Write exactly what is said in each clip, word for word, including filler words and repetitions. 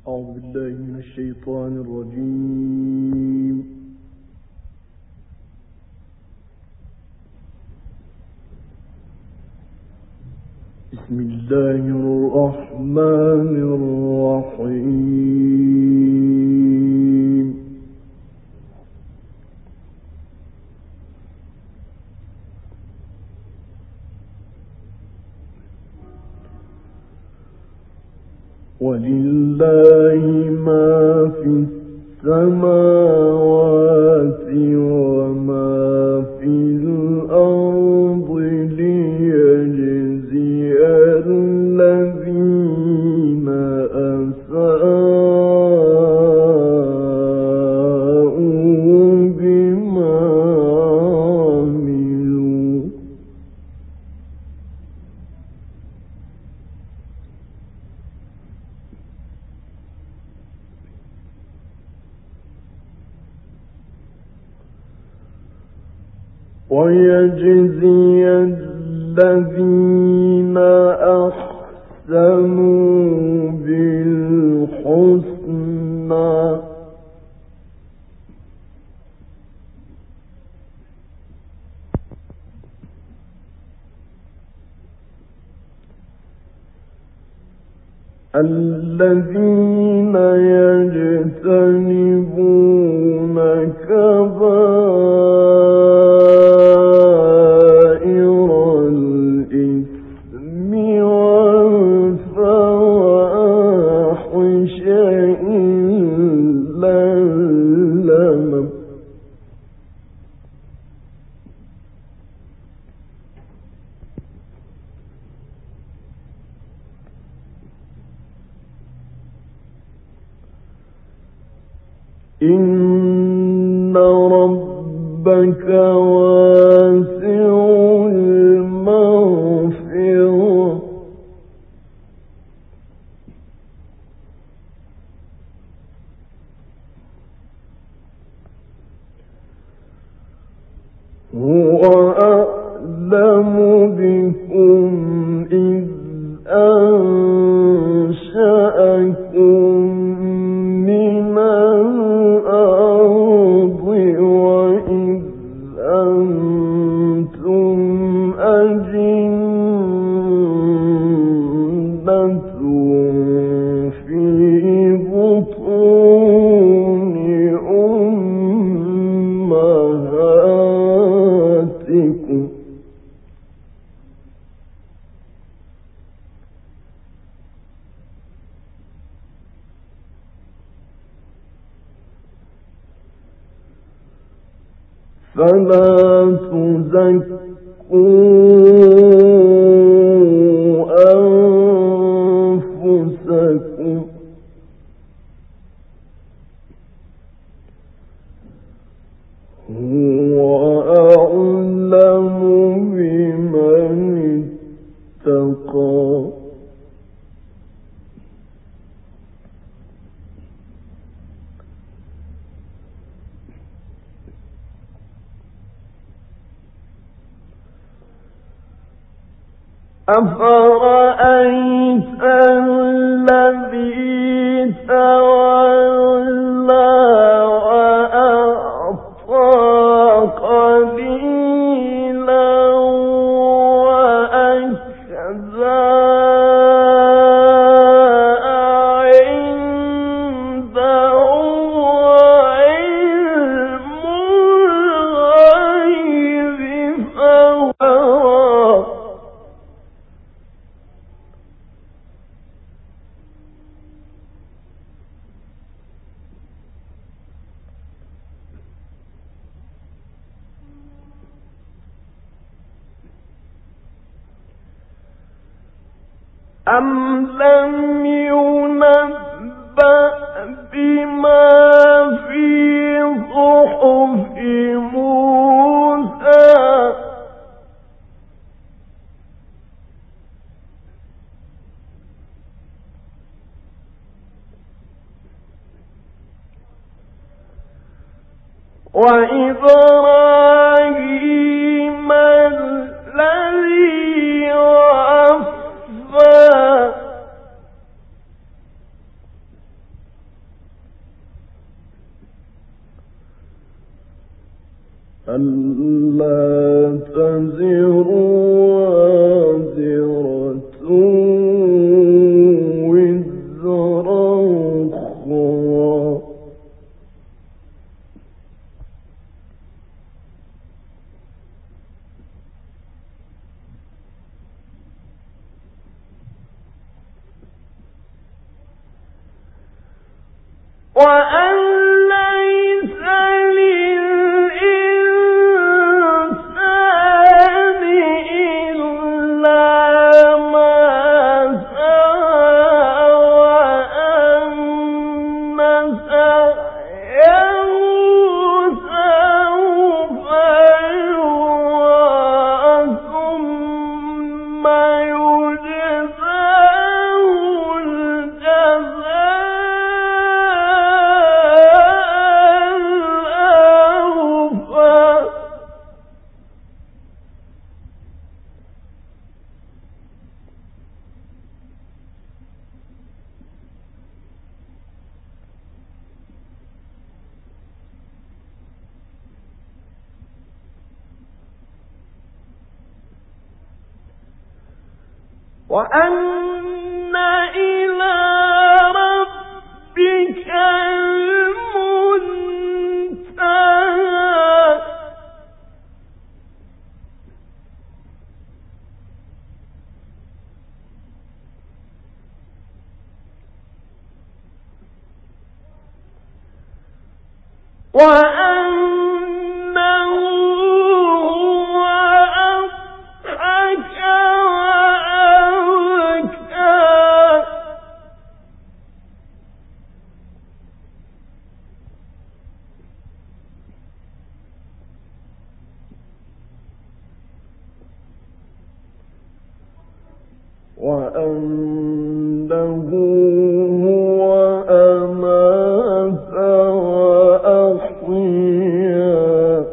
أعوذ بالله من الشيطان الرجيم. بسم الله الرحمن الرحيم. ولله ما في السماوات وما في الأرض ليجزي الذين أساءوا بما عملوا ويجزي الذين أحسنوا بالحسنى الذين يجتنبون كبائر الإثم والفواحش إلا اللمم إن ربك واسع المغفرة هو أعلم بكم إذ أنشأكم من الأرض وإذ أنتم أجنة في بطون أمهاتكم فلا تزكوا أنفسكم هو أعلم بمن اتقى أفرأيت الذي تولى وأعطى قليلا وأكدى عنده علم الغيب فهو أم لم ينبأ بما في صحف موسى وإبراهيم الذي وفى ألا تزر وازرة وزر أخرى وأن ليس للإنسان إلا ما سعى وأن سعيه سوف يرى ثم يجزاه الجزاء وأن إلى ربك المنتهى وأنه هو أضحك وأنه هو أمات وأحيا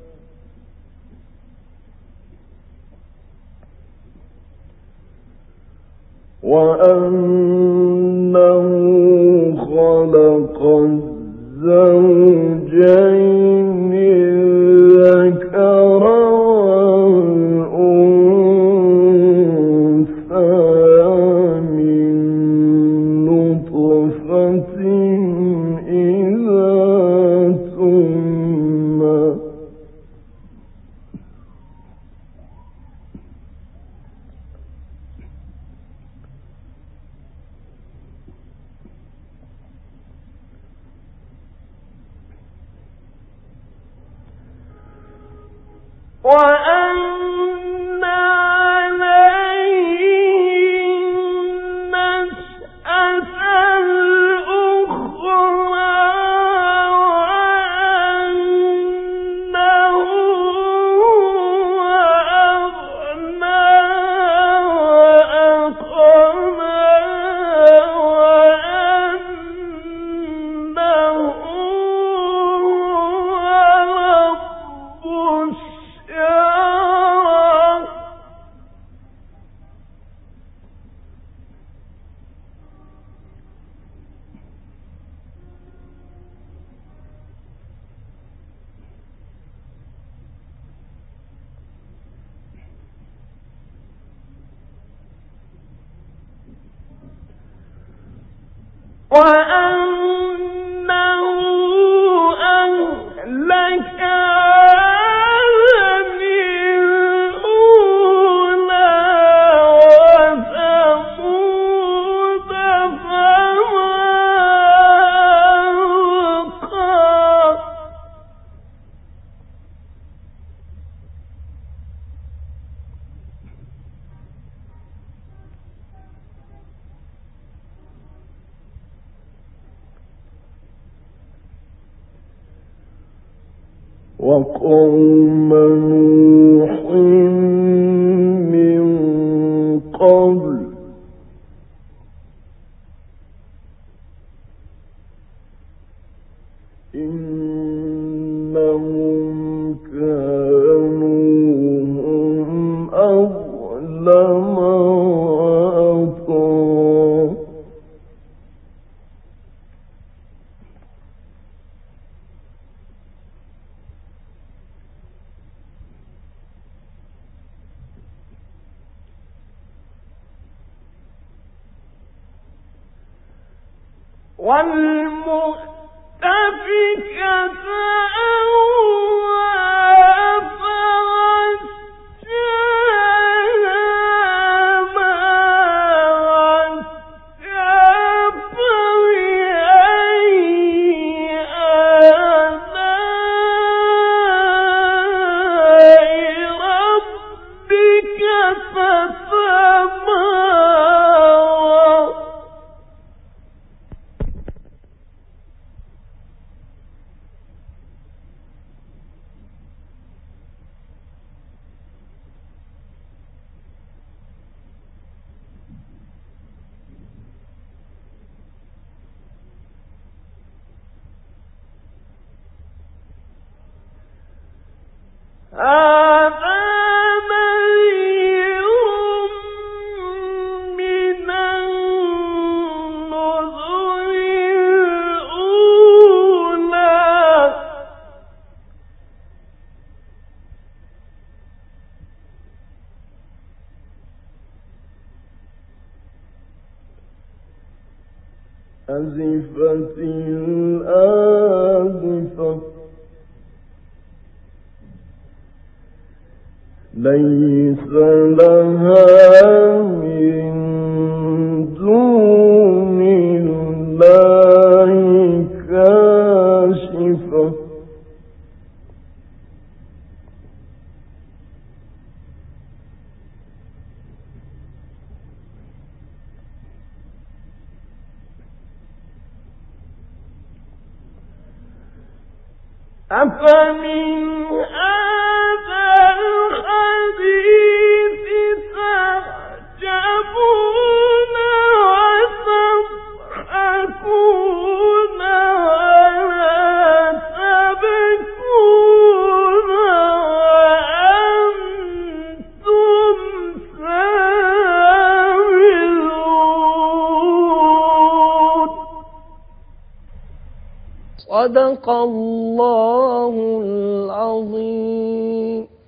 وأنه خلق الزوجين الذكر وأن عليه النشأة الأخرى وأنه هو أغنى وأقنى وأنه هو رب الشعرى وأنه أهلك عاد الأولى وثمود فما أبقى وقوم نوح من قبل إنهم كانوا هم أظلم وأطغى أزفت الآزفة ليس لها من دون الله كاشفة أفمن هذا الحديث تعجبون وتضحكون ولا تبكون وأنتم سامرون. صدق الله العظيم.